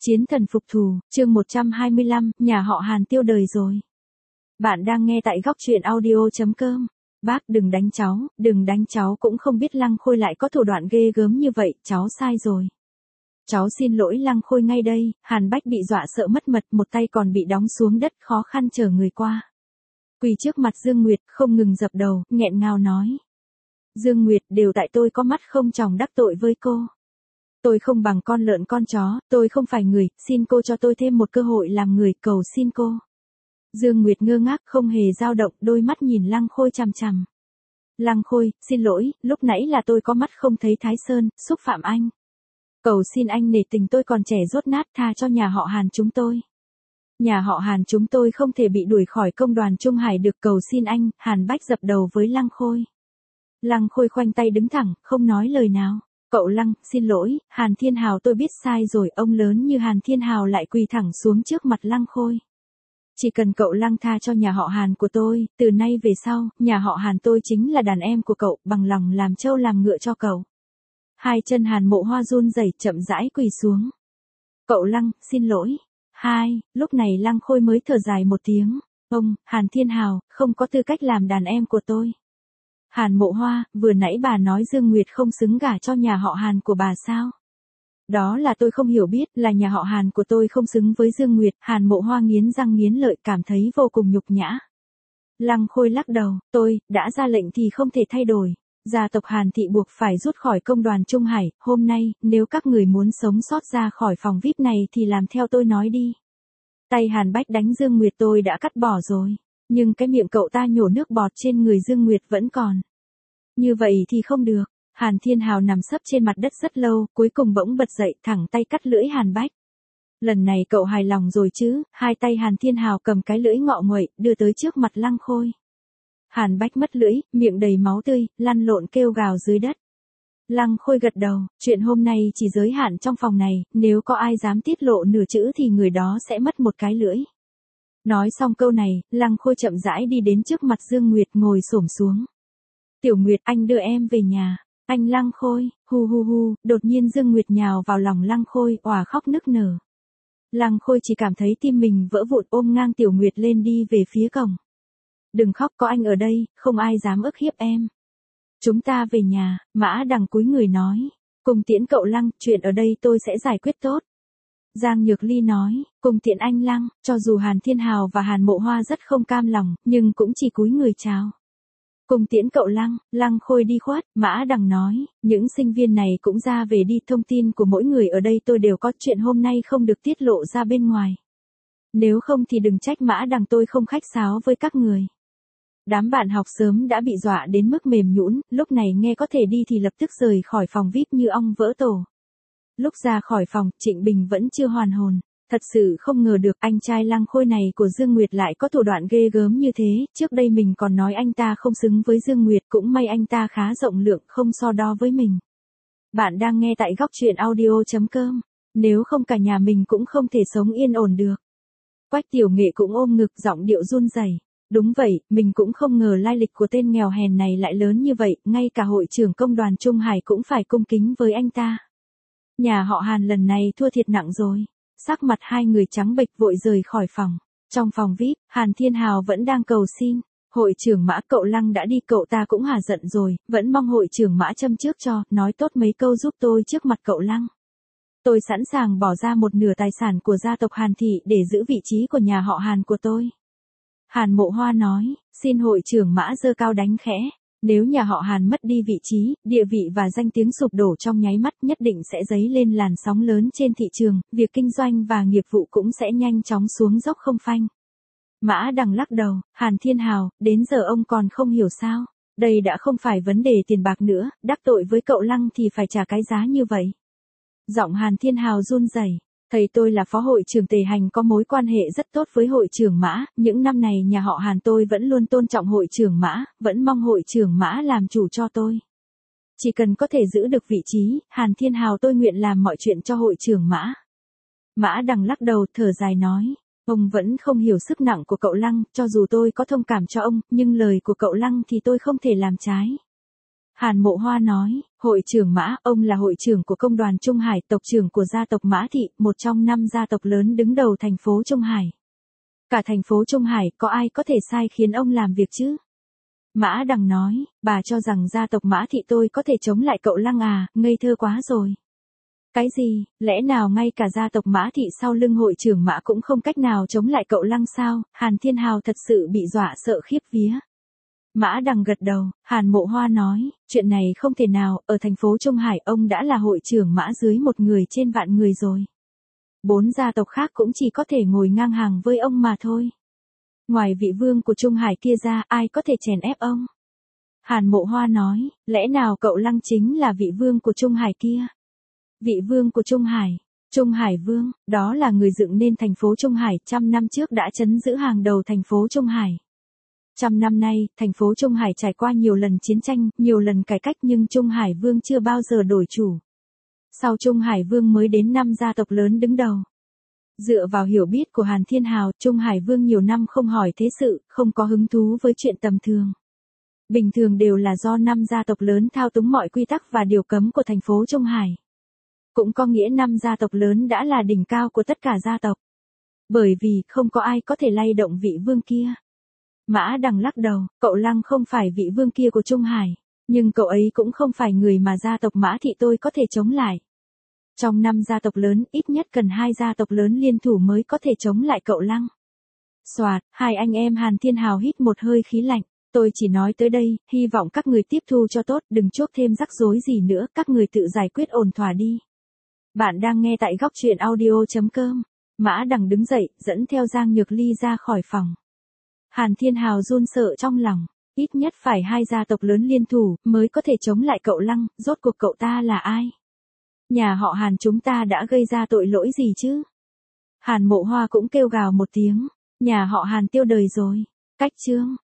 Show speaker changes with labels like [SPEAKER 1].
[SPEAKER 1] Chiến thần phục thù, chương 125, nhà họ Hàn tiêu đời rồi. Bạn đang nghe tại góc truyện audio.com. Bác đừng đánh cháu cũng không biết Lăng Khôi lại có thủ đoạn ghê gớm như vậy, cháu sai rồi. Cháu xin lỗi Lăng Khôi ngay đây. Hàn Bách bị dọa sợ mất mật, một tay còn bị đóng xuống đất khó khăn chờ người qua. Quỳ trước mặt Dương Nguyệt, không ngừng dập đầu, nghẹn ngào nói. Dương Nguyệt, đều tại tôi có mắt không tròng đắc tội với cô. Tôi không bằng con lợn con chó, tôi không phải người, xin cô cho tôi thêm một cơ hội làm người, cầu xin cô. Dương Nguyệt ngơ ngác không hề dao động, đôi mắt nhìn Lăng Khôi chằm chằm. Lăng Khôi, xin lỗi, lúc nãy là tôi có mắt không thấy Thái Sơn, xúc phạm anh. Cầu xin anh nể tình tôi còn trẻ dốt nát, tha cho nhà họ Hàn chúng tôi. Nhà họ Hàn chúng tôi không thể bị đuổi khỏi công đoàn Trung Hải được, cầu xin anh. Hàn Bách dập đầu với Lăng Khôi. Lăng Khôi khoanh tay đứng thẳng, không nói lời nào. Cậu Lăng, xin lỗi, Hàn Thiên Hào tôi biết sai rồi. Ông lớn như Hàn Thiên Hào lại quỳ thẳng xuống trước mặt Lăng Khôi. Chỉ cần cậu Lăng tha cho nhà họ Hàn của tôi, từ nay về sau, nhà họ Hàn tôi chính là đàn em của cậu, bằng lòng làm trâu làm ngựa cho cậu. Hai chân Hàn Mộ Hoa run rẩy chậm rãi quỳ xuống. Cậu Lăng, xin lỗi. Lúc này Lăng Khôi mới thở dài một tiếng. Ông, Hàn Thiên Hào, không có tư cách làm đàn em của tôi. Hàn Mộ Hoa, vừa nãy bà nói Dương Nguyệt không xứng gả cho nhà họ Hàn của bà sao? Đó là tôi không hiểu biết, là nhà họ Hàn của tôi không xứng với Dương Nguyệt. Hàn Mộ Hoa nghiến răng nghiến lợi, cảm thấy vô cùng nhục nhã. Lăng Khôi lắc đầu, tôi, đã ra lệnh thì không thể thay đổi. Gia tộc Hàn thị buộc phải rút khỏi công đoàn Trung Hải, hôm nay, nếu các người muốn sống sót ra khỏi phòng VIP này thì làm theo tôi nói đi. Tay Hàn Bách đánh Dương Nguyệt tôi đã cắt bỏ rồi. Nhưng cái miệng cậu ta nhổ nước bọt trên người Dương Nguyệt vẫn còn. Như vậy thì không được. Hàn Thiên Hào nằm sấp trên mặt đất rất lâu, cuối cùng bỗng bật dậy, thẳng tay cắt lưỡi Hàn Bách. Lần này cậu hài lòng rồi chứ? Hai tay Hàn Thiên Hào cầm cái lưỡi ngọ nguậy, đưa tới trước mặt Lăng Khôi. Hàn Bách mất lưỡi, miệng đầy máu tươi, lăn lộn kêu gào dưới đất. Lăng Khôi gật đầu, chuyện hôm nay chỉ giới hạn trong phòng này, nếu có ai dám tiết lộ nửa chữ thì người đó sẽ mất một cái lưỡi. Nói xong câu này, Lăng Khôi chậm rãi đi đến trước mặt Dương Nguyệt ngồi xổm xuống. Tiểu Nguyệt, anh đưa em về nhà. Anh Lăng Khôi, hu, đột nhiên Dương Nguyệt nhào vào lòng Lăng Khôi, òa khóc nức nở. Lăng Khôi chỉ cảm thấy tim mình vỡ vụn, ôm ngang Tiểu Nguyệt lên đi về phía cổng. Đừng khóc, có anh ở đây, không ai dám ức hiếp em. Chúng ta về nhà. Mã Đằng cúi người nói. Cùng tiễn cậu Lăng, chuyện ở đây tôi sẽ giải quyết tốt. Giang Nhược Ly nói, cùng tiễn anh Lăng. Cho dù Hàn Thiên Hào và Hàn Mộ Hoa rất không cam lòng, nhưng cũng chỉ cúi người chào. Cùng tiễn cậu Lăng. Lăng Khôi đi khuất. Mã Đằng nói, những sinh viên này cũng ra về đi, thông tin của mỗi người ở đây tôi đều có, chuyện hôm nay không được tiết lộ ra bên ngoài. Nếu không thì đừng trách Mã Đằng tôi không khách sáo với các người. Đám bạn học sớm đã bị dọa đến mức mềm nhũn, lúc này nghe có thể đi thì lập tức rời khỏi phòng VIP như ong vỡ tổ. Lúc ra khỏi phòng, Trịnh Bình vẫn chưa hoàn hồn. Thật sự không ngờ được anh trai Lăng Khôi này của Dương Nguyệt lại có thủ đoạn ghê gớm như thế, trước đây mình còn nói anh ta không xứng với Dương Nguyệt, cũng may anh ta khá rộng lượng, không so đo với mình. Bạn đang nghe tại góc truyện audio.com. Nếu không cả nhà mình cũng không thể sống yên ổn được. Quách Tiểu Nghệ cũng ôm ngực, giọng điệu run rẩy. Đúng vậy, mình cũng không ngờ lai lịch của tên nghèo hèn này lại lớn như vậy, ngay cả hội trưởng công đoàn Trung Hải cũng phải cung kính với anh ta. Nhà họ Hàn lần này thua thiệt nặng rồi. Sắc mặt hai người trắng bệch vội rời khỏi phòng. Trong phòng VIP, Hàn Thiên Hào vẫn đang cầu xin. Hội trưởng Mã, cậu Lăng đã đi, cậu ta cũng hả giận rồi, vẫn mong hội trưởng Mã châm trước cho, nói tốt mấy câu giúp tôi trước mặt cậu Lăng. Tôi sẵn sàng bỏ ra một nửa tài sản của gia tộc Hàn thị để giữ vị trí của nhà họ Hàn của tôi. Hàn Mộ Hoa nói, xin hội trưởng Mã giơ cao đánh khẽ. Nếu nhà họ Hàn mất đi vị trí, địa vị và danh tiếng sụp đổ trong nháy mắt, nhất định sẽ dấy lên làn sóng lớn trên thị trường, việc kinh doanh và nghiệp vụ cũng sẽ nhanh chóng xuống dốc không phanh. Mã Đằng lắc đầu, Hàn Thiên Hào, đến giờ ông còn không hiểu sao? Đây đã không phải vấn đề tiền bạc nữa, đắc tội với cậu Lăng thì phải trả cái giá như vậy. Giọng Hàn Thiên Hào run rẩy. Thầy tôi là phó hội trưởng Tề Hành, có mối quan hệ rất tốt với hội trưởng Mã, những năm này nhà họ Hàn tôi vẫn luôn tôn trọng hội trưởng Mã, vẫn mong hội trưởng Mã làm chủ cho tôi. Chỉ cần có thể giữ được vị trí, Hàn Thiên Hào tôi nguyện làm mọi chuyện cho hội trưởng Mã. Mã Đằng lắc đầu thở dài nói, ông vẫn không hiểu sức nặng của cậu Lăng, cho dù tôi có thông cảm cho ông, nhưng lời của cậu Lăng thì tôi không thể làm trái. Hàn Mộ Hoa nói, hội trưởng Mã, ông là hội trưởng của công đoàn Trung Hải, tộc trưởng của gia tộc Mã Thị, một trong 5 gia tộc lớn đứng đầu thành phố Trung Hải. Cả thành phố Trung Hải có ai có thể sai khiến ông làm việc chứ? Mã Đằng nói, bà cho rằng gia tộc Mã Thị tôi có thể chống lại cậu Lăng à, ngây thơ quá rồi. Cái gì, lẽ nào ngay cả gia tộc Mã Thị sau lưng hội trưởng Mã cũng không cách nào chống lại cậu Lăng sao? Hàn Thiên Hào thật sự bị dọa sợ khiếp vía. Mã Đằng gật đầu, Hàn Mộ Hoa nói, chuyện này không thể nào, ở thành phố Trung Hải ông đã là hội trưởng Mã dưới một người trên vạn người rồi. 4 gia tộc khác cũng chỉ có thể ngồi ngang hàng với ông mà thôi. Ngoài vị vương của Trung Hải kia ra, ai có thể chèn ép ông? Hàn Mộ Hoa nói, lẽ nào cậu Lăng chính là vị vương của Trung Hải kia? Vị vương của Trung Hải Vương, đó là người dựng nên thành phố Trung Hải, 100 năm trước đã trấn giữ hàng đầu thành phố Trung Hải. 100 năm nay, thành phố Trung Hải trải qua nhiều lần chiến tranh, nhiều lần cải cách nhưng Trung Hải Vương chưa bao giờ đổi chủ. Sau Trung Hải Vương mới đến 5 gia tộc lớn đứng đầu. Dựa vào hiểu biết của Hàn Thiên Hào, Trung Hải Vương nhiều năm không hỏi thế sự, không có hứng thú với chuyện tầm thường. Bình thường đều là do 5 gia tộc lớn thao túng mọi quy tắc và điều cấm của thành phố Trung Hải. Cũng có nghĩa 5 gia tộc lớn đã là đỉnh cao của tất cả gia tộc. Bởi vì không có ai có thể lay động vị vương kia. Mã Đằng lắc đầu, cậu Lăng không phải vị vương kia của Trung Hải, nhưng cậu ấy cũng không phải người mà gia tộc Mã Thị tôi có thể chống lại. Trong 5 gia tộc lớn, ít nhất cần 2 gia tộc lớn liên thủ mới có thể chống lại cậu Lăng. Soạt, hai anh em Hàn Thiên Hào hít một hơi khí lạnh, tôi chỉ nói tới đây, hy vọng các người tiếp thu cho tốt, đừng chuốc thêm rắc rối gì nữa, các người tự giải quyết ổn thỏa đi. Bạn đang nghe tại góc truyện audio.com. Mã Đằng đứng dậy, dẫn theo Giang Nhược Ly ra khỏi phòng. Hàn Thiên Hào run sợ trong lòng, ít nhất phải 2 gia tộc lớn liên thủ, mới có thể chống lại cậu Lăng, rốt cuộc cậu ta là ai? Nhà họ Hàn chúng ta đã gây ra tội lỗi gì chứ? Hàn Mộ Hoa cũng kêu gào một tiếng, nhà họ Hàn tiêu đời rồi. Cách chương